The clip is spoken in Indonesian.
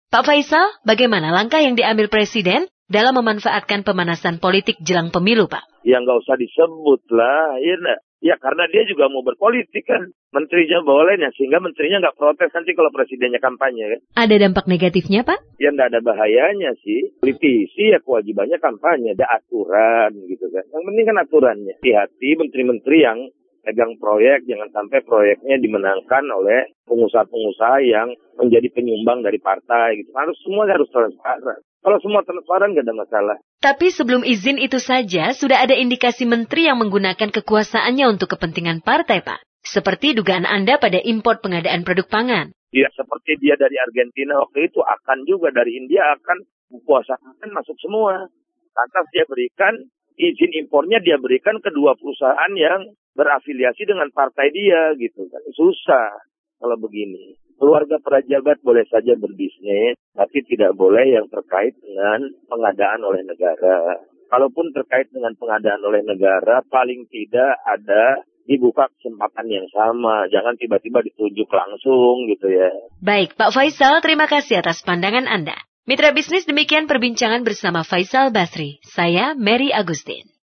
Pak Faisal, bagaimana langkah yang diambil Presiden dalam memanfaatkan pemanasan politik jelang pemilu, Pak? Ya nggak usah disebut lah, ya enggak? Ya karena dia juga mau berpolitik kan. Menterinya boleh, ya, sehingga menterinya nggak protes nanti kalau presidennya kampanye kan. Ada dampak negatifnya, Pak? Ya nggak ada bahayanya sih. Politisi ya kewajibannya kampanye, ada aturan gitu kan. Yang penting kan aturannya. Hati-hati menteri-menteri yang pegang proyek, jangan sampai proyeknya dimenangkan oleh pengusaha-pengusaha yang menjadi penyumbang dari partai gitu. Semua harus transparan. Kalau semua transparan nggak ada masalah. Tapi sebelum izin itu saja, sudah ada indikasi menteri yang menggunakan kekuasaannya untuk kepentingan partai, Pak. Seperti dugaan Anda pada impor pengadaan produk pangan. Ya, seperti dia dari Argentina waktu itu, akan juga dari India akan kekuasaan masuk semua. Lantas dia berikan izin impornya, dia berikan ke dua perusahaan yang berafiliasi dengan partai dia gitu kan. Susah kalau begini. Keluarga pejabat boleh saja berbisnis, tapi tidak boleh yang terkait dengan pengadaan oleh negara. Kalaupun terkait dengan pengadaan oleh negara, paling tidak ada dibuka kesempatan yang sama. Jangan tiba-tiba ditunjuk langsung gitu ya. Baik, Pak Faisal, terima kasih atas pandangan Anda. Mitra bisnis, demikian perbincangan bersama Faisal Basri. Saya Mary Agustin.